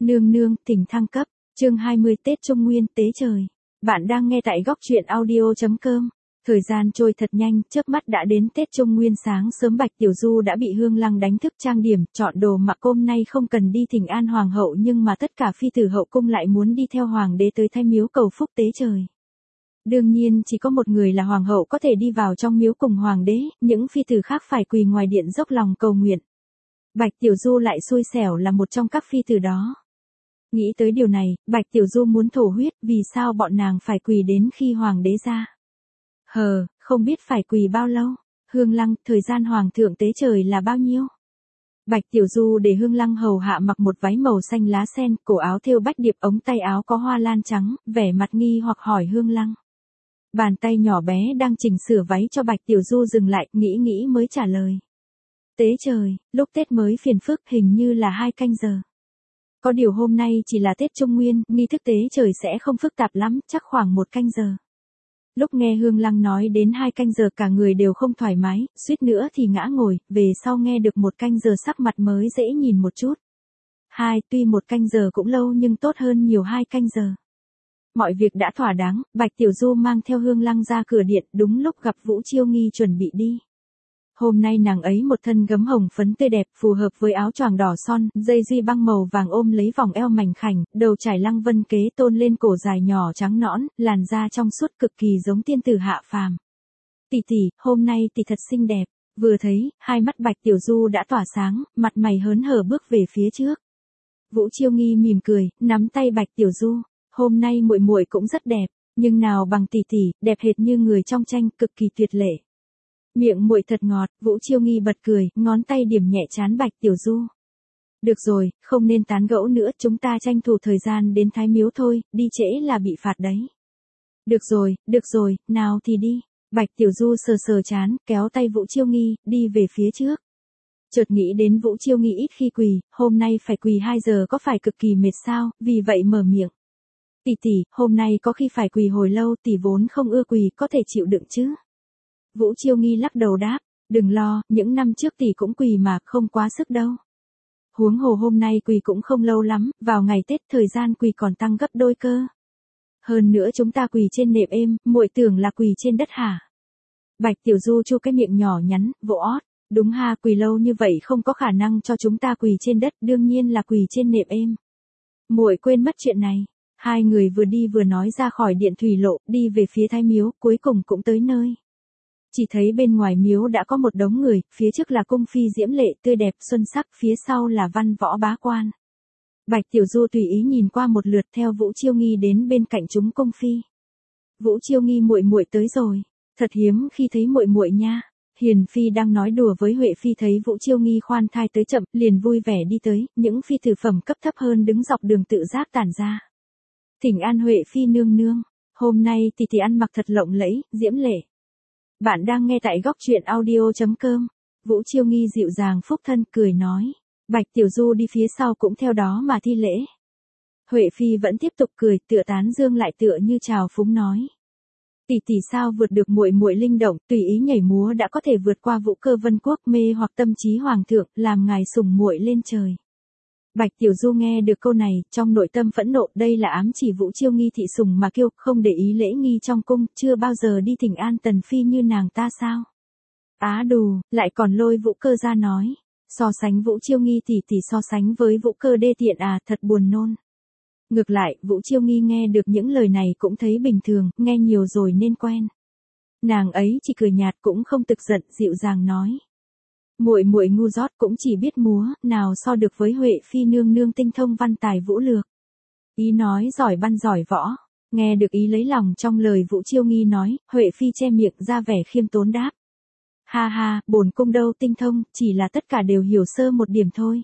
Nương nương, thỉnh thăng cấp, chương 20 Tết Trung Nguyên tế trời. Bạn đang nghe tại góc truyện audio.com. Thời gian trôi thật nhanh, chớp mắt đã đến Tết Trung Nguyên. Sáng sớm Bạch Tiểu Du đã bị Hương Lăng đánh thức trang điểm, chọn đồ mặc. Hôm nay không cần đi thỉnh an hoàng hậu, nhưng mà tất cả phi tử hậu cung lại muốn đi theo hoàng đế tới Thái Miếu cầu phúc tế trời. Đương nhiên chỉ có một người là hoàng hậu có thể đi vào trong miếu cùng hoàng đế, những phi tử khác phải quỳ ngoài điện dốc lòng cầu nguyện. Bạch Tiểu Du lại xui xẻo là một trong các phi tử đó. Nghĩ tới điều này, Bạch Tiểu Du muốn thổ huyết, vì sao bọn nàng phải quỳ đến khi hoàng đế ra. Không biết phải quỳ bao lâu. Hương Lăng, thời gian hoàng thượng tế trời là bao nhiêu? Bạch Tiểu Du để Hương Lăng hầu hạ mặc một váy màu xanh lá sen, cổ áo thêu bách điệp, ống tay áo có hoa lan trắng, vẻ mặt nghi hoặc hỏi Hương Lăng. Bàn tay nhỏ bé đang chỉnh sửa váy cho Bạch Tiểu Du dừng lại, nghĩ mới trả lời. Tế trời, lúc Tết mới phiền phức, hình như là 2 canh giờ. Có điều hôm nay chỉ là Tết Trung Nguyên, nghi thức tế trời sẽ không phức tạp lắm, chắc khoảng 1 canh giờ. Lúc nghe Hương Lăng nói đến 2 canh giờ cả người đều không thoải mái, suýt nữa thì ngã ngồi, về sau nghe được 1 canh giờ sắc mặt mới dễ nhìn một chút. Tuy 1 canh giờ cũng lâu nhưng tốt hơn nhiều 2 canh giờ. Mọi việc đã thỏa đáng, Bạch Tiểu Du mang theo Hương Lăng ra cửa điện, đúng lúc gặp Vũ Chiêu Nghi chuẩn bị đi. Hôm nay nàng ấy một thân gấm hồng phấn tươi đẹp, phù hợp với áo choàng đỏ son, dây duy băng màu vàng ôm lấy vòng eo mảnh khảnh, đầu trải lăng vân kế tôn lên cổ dài nhỏ trắng nõn, làn da trong suốt cực kỳ giống tiên tử hạ phàm. Tỷ tỷ, hôm nay tỷ thật xinh đẹp. Vừa thấy, hai mắt Bạch Tiểu Du đã tỏa sáng, mặt mày hớn hở bước về phía trước. Vũ Chiêu Nghi mỉm cười, nắm tay Bạch Tiểu Du. Hôm nay muội muội cũng rất đẹp, nhưng nào bằng tỷ tỷ, đẹp hệt như người trong tranh, cực kỳ tuyệt lệ. Miệng muội thật ngọt, Vũ Chiêu Nghi bật cười, ngón tay điểm nhẹ trán Bạch Tiểu Du. Được rồi, không nên tán gẫu nữa, chúng ta tranh thủ thời gian đến Thái Miếu thôi, đi trễ là bị phạt đấy. Được rồi, nào thì đi. Bạch Tiểu Du sờ trán, kéo tay Vũ Chiêu Nghi, đi về phía trước. Chợt nghĩ đến Vũ Chiêu Nghi ít khi quỳ, hôm nay phải quỳ 2 giờ có phải cực kỳ mệt sao, vì vậy mở miệng. Tỷ, hôm nay có khi phải quỳ hồi lâu, tỷ vốn không ưa quỳ, có thể chịu đựng chứ. Vũ Chiêu Nghi lắc đầu đáp, đừng lo, những năm trước tỷ cũng quỳ mà, không quá sức đâu. Huống hồ hôm nay quỳ cũng không lâu lắm, vào ngày Tết thời gian quỳ còn tăng gấp đôi cơ. Hơn nữa chúng ta quỳ trên nệm êm, muội tưởng là quỳ trên đất hả? Bạch Tiểu Du chu cái miệng nhỏ nhắn, vỗ ót, đúng ha, quỳ lâu như vậy không có khả năng cho chúng ta quỳ trên đất, đương nhiên là quỳ trên nệm êm. Muội quên mất chuyện này. Hai người vừa đi vừa nói ra khỏi điện thủy lộ, đi về phía Thái Miếu, cuối cùng cũng tới nơi. Chỉ thấy bên ngoài miếu đã có một đống người, phía trước là cung phi diễm lệ tươi đẹp xuân sắc, phía sau là văn võ bá quan. Bạch Tiểu Du tùy ý nhìn qua một lượt theo Vũ Chiêu Nghi đến bên cạnh chúng cung phi. Vũ Chiêu Nghi muội tới rồi, thật hiếm khi thấy muội nha. Hiền phi đang nói đùa với Huệ phi thấy Vũ Chiêu Nghi khoan thai tới chậm, liền vui vẻ đi tới, những phi tử phẩm cấp thấp hơn đứng dọc đường tự giác tản ra. Thỉnh an Huệ phi nương nương, hôm nay tỷ ăn mặc thật lộng lẫy, diễm lệ. Bạn đang nghe tại góc truyện audio.com. Vũ Chiêu Nghi dịu dàng phúc thân cười nói. Bạch Tiểu Du đi phía sau cũng theo đó mà thi lễ. Huệ phi vẫn tiếp tục cười, tựa tán dương lại tựa như chào phúng nói. Tỷ sao vượt được muội linh động, tùy ý nhảy múa đã có thể vượt qua Vũ Cơ Vân Quốc, mê hoặc tâm trí hoàng thượng, làm ngài sủng muội lên trời. Bạch Tiểu Du nghe được câu này, trong nội tâm phẫn nộ, đây là ám chỉ Vũ Chiêu Nghi thị sủng mà kiêu, không để ý lễ nghi trong cung, chưa bao giờ đi thỉnh an tần phi như nàng ta sao? Á đù, lại còn lôi Vũ Cơ ra nói, so sánh Vũ Chiêu Nghi tỷ so sánh với Vũ Cơ đê tiện à, thật buồn nôn. Ngược lại, Vũ Chiêu Nghi nghe được những lời này cũng thấy bình thường, nghe nhiều rồi nên quen. Nàng ấy chỉ cười nhạt cũng không tức giận, dịu dàng nói. Muội ngu dốt cũng chỉ biết múa, nào so được với Huệ phi nương nương tinh thông văn tài vũ lược. Ý nói giỏi văn giỏi võ, nghe được ý lấy lòng trong lời Vũ Chiêu Nghi nói, Huệ phi che miệng ra vẻ khiêm tốn đáp. Ha, bổn cung đâu tinh thông, chỉ là tất cả đều hiểu sơ một điểm thôi.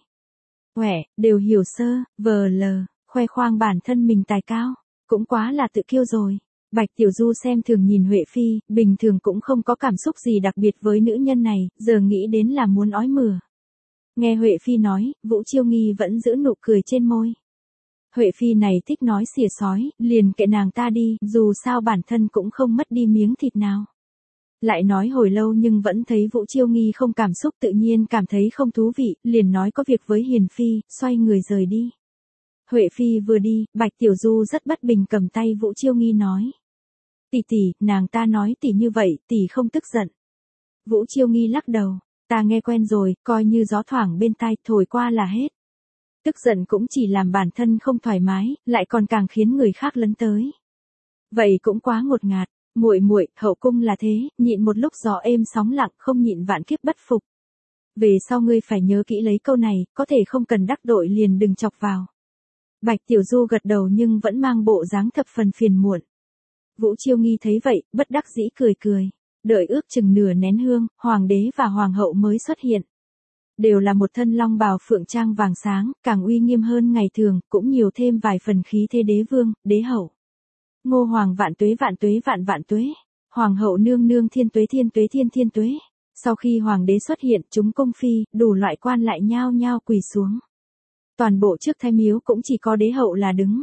Đều hiểu sơ, vờ lờ, khoe khoang bản thân mình tài cao, cũng quá là tự kiêu rồi. Bạch Tiểu Du xem thường nhìn Huệ phi, bình thường cũng không có cảm xúc gì đặc biệt với nữ nhân này, giờ nghĩ đến là muốn ói mửa. Nghe Huệ phi nói, Vũ Chiêu Nghi vẫn giữ nụ cười trên môi. Huệ phi này thích nói xỉa sói, liền kệ nàng ta đi, dù sao bản thân cũng không mất đi miếng thịt nào. Lại nói hồi lâu nhưng vẫn thấy Vũ Chiêu Nghi không cảm xúc, tự nhiên cảm thấy không thú vị, liền nói có việc với Hiền phi, xoay người rời đi. Huệ Phi vừa đi, Bạch Tiểu Du rất bất bình cầm tay Vũ Chiêu Nghi nói. Tỷ tỷ, nàng ta nói tỷ như vậy, tỷ không tức giận. Vũ Chiêu Nghi lắc đầu, ta nghe quen rồi, coi như gió thoảng bên tai thổi qua là hết. Tức giận cũng chỉ làm bản thân không thoải mái, lại còn càng khiến người khác lấn tới. Vậy cũng quá ngột ngạt, muội muội, hậu cung là thế, nhịn một lúc gió êm sóng lặng, không nhịn vạn kiếp bất phục. Về sau ngươi phải nhớ kỹ lấy câu này, có thể không cần đắc tội liền đừng chọc vào. Bạch Tiểu Du gật đầu nhưng vẫn mang bộ dáng thập phần phiền muộn. Vũ Chiêu Nghi thấy vậy, bất đắc dĩ cười cười. Đợi ước chừng nửa nén hương, hoàng đế và hoàng hậu mới xuất hiện. Đều là một thân long bào phượng trang vàng sáng, càng uy nghiêm hơn ngày thường, cũng nhiều thêm vài phần khí thế đế vương, đế hậu. Ngô hoàng vạn tuế vạn tuế vạn vạn tuế. Hoàng hậu nương nương thiên tuế thiên tuế thiên thiên tuế. Sau khi hoàng đế xuất hiện, chúng cung phi, đủ loại quan lại nhao nhao quỳ xuống. Toàn bộ trước thái miếu cũng chỉ có đế hậu là đứng.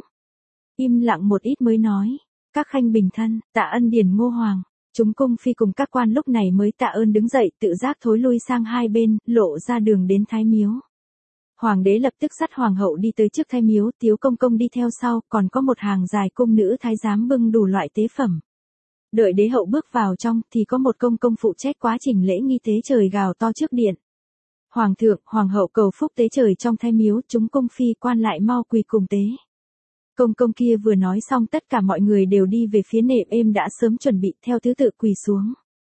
Im lặng một ít mới nói. Các khanh bình thân, tạ ân điển Ngô hoàng. Chúng cung phi cùng các quan lúc này mới tạ ơn đứng dậy, tự giác thối lui sang hai bên, lộ ra đường đến thái miếu. Hoàng đế lập tức dắt hoàng hậu đi tới trước thái miếu, Tiếu công công đi theo sau, còn có một hàng dài cung nữ thái giám bưng đủ loại tế phẩm. Đợi đế hậu bước vào trong, thì có một công công phụ trách quá trình lễ nghi tế trời gào to trước điện. Hoàng thượng, hoàng hậu cầu phúc tế trời trong thái miếu, chúng cung phi quan lại mau quỳ cùng tế. Công công kia vừa nói xong tất cả mọi người đều đi về phía nệm êm đã sớm chuẩn bị theo thứ tự quỳ xuống.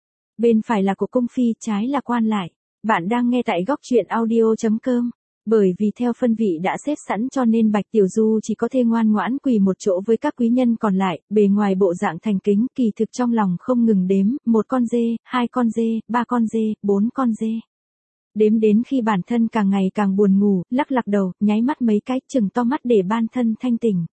Bên phải là của cung phi, trái là quan lại. Bạn đang nghe tại góc truyện audio.com. Bởi vì theo phân vị đã xếp sẵn cho nên Bạch Tiểu Du chỉ có thể ngoan ngoãn quỳ một chỗ với các quý nhân còn lại, bề ngoài bộ dạng thành kính, kỳ thực trong lòng không ngừng đếm, 1 con dê, 2 con dê, 3 con dê, 4 con dê. Đếm đến khi bản thân càng ngày càng buồn ngủ, lắc đầu, nháy mắt mấy cái, chừng to mắt để ban thân thanh tỉnh.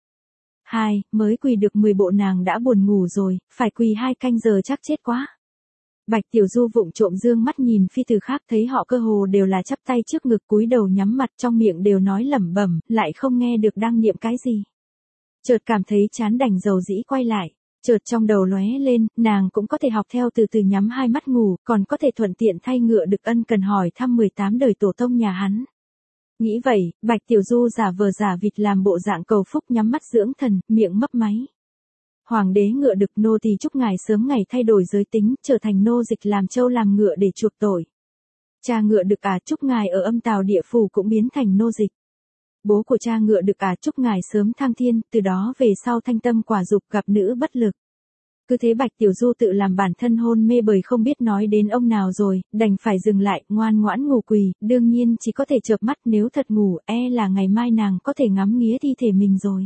Mới quỳ được 10 bộ nàng đã buồn ngủ rồi, phải quỳ 2 canh giờ chắc chết quá. Bạch Tiểu Du vụng trộm dương mắt nhìn phi tử khác thấy họ cơ hồ đều là chắp tay trước ngực cúi đầu nhắm mặt trong miệng đều nói lẩm bẩm, lại không nghe được đang niệm cái gì. Chợt cảm thấy chán đành dầu dĩ quay lại, chợt trong đầu lóe lên, nàng cũng có thể học theo từ từ nhắm hai mắt ngủ, còn có thể thuận tiện thay ngựa được ân cần hỏi thăm 18 đời tổ tông nhà hắn. Nghĩ vậy, Bạch Tiểu Du giả vờ giả vịt làm bộ dạng cầu phúc nhắm mắt dưỡng thần, miệng mấp máy. Hoàng đế ngựa đực nô tỳ chúc ngài sớm ngày thay đổi giới tính, trở thành nô dịch làm trâu làm ngựa để chuộc tội. Cha ngựa đực chúc ngài ở âm tào địa phủ cũng biến thành nô dịch. Bố của cha ngựa đực chúc ngài sớm thăng thiên, từ đó về sau thanh tâm quả dục gặp nữ bất lực. Cứ thế Bạch Tiểu Du tự làm bản thân hôn mê bởi không biết nói đến ông nào rồi, đành phải dừng lại, ngoan ngoãn ngủ quỳ, đương nhiên chỉ có thể chợp mắt nếu thật ngủ, là ngày mai nàng có thể ngắm nghía thi thể mình rồi.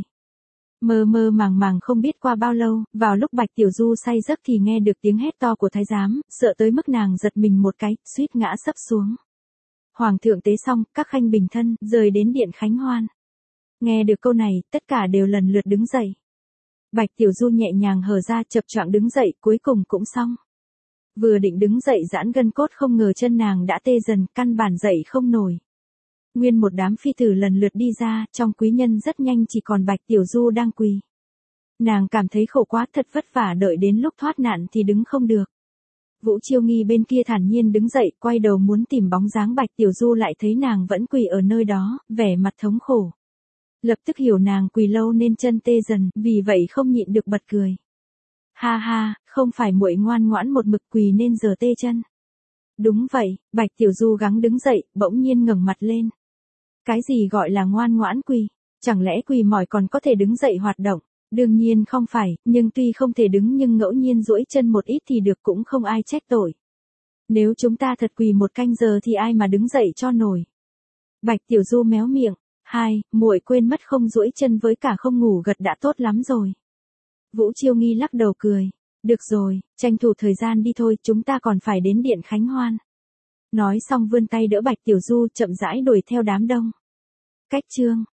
Mơ mơ màng màng không biết qua bao lâu, vào lúc Bạch Tiểu Du say giấc thì nghe được tiếng hét to của thái giám, sợ tới mức nàng giật mình một cái, suýt ngã sấp xuống. Hoàng thượng tế xong, các khanh bình thân, rời đến điện khánh hoan. Nghe được câu này, tất cả đều lần lượt đứng dậy. Bạch Tiểu Du nhẹ nhàng hở ra chập choạng đứng dậy, cuối cùng cũng xong. Vừa định đứng dậy giãn gân cốt không ngờ chân nàng đã tê dần, căn bản dậy không nổi. Nguyên một đám phi tử lần lượt đi ra, trong quý nhân rất nhanh chỉ còn Bạch Tiểu Du đang quỳ. Nàng cảm thấy khổ quá thật vất vả đợi đến lúc thoát nạn thì đứng không được. Vũ Chiêu Nghi bên kia thản nhiên đứng dậy, quay đầu muốn tìm bóng dáng Bạch Tiểu Du lại thấy nàng vẫn quỳ ở nơi đó, vẻ mặt thống khổ. Lập tức hiểu nàng quỳ lâu nên chân tê dần, vì vậy không nhịn được bật cười. Ha ha, không phải muội ngoan ngoãn một mực quỳ nên giờ tê chân. Đúng vậy, Bạch Tiểu Du gắng đứng dậy, bỗng nhiên ngẩng mặt lên. Cái gì gọi là ngoan ngoãn quỳ? Chẳng lẽ quỳ mỏi còn có thể đứng dậy hoạt động? Đương nhiên không phải, nhưng tuy không thể đứng nhưng ngẫu nhiên duỗi chân một ít thì được cũng không ai trách tội. Nếu chúng ta thật quỳ 1 canh giờ thì ai mà đứng dậy cho nổi. Bạch Tiểu Du méo miệng. Muội quên mất không duỗi chân với cả không ngủ gật đã tốt lắm rồi. Vũ Chiêu Nghi lắc đầu cười. Được rồi, tranh thủ thời gian đi thôi, chúng ta còn phải đến điện khánh hoan. Nói xong vươn tay đỡ Bạch Tiểu Du chậm rãi đuổi theo đám đông. Cách chương